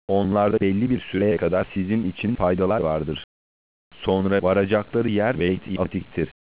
Onlarda belli bir süreye kadar sizin için faydalar vardır. Sonra varacakları yer Beyt-i Atik'tir.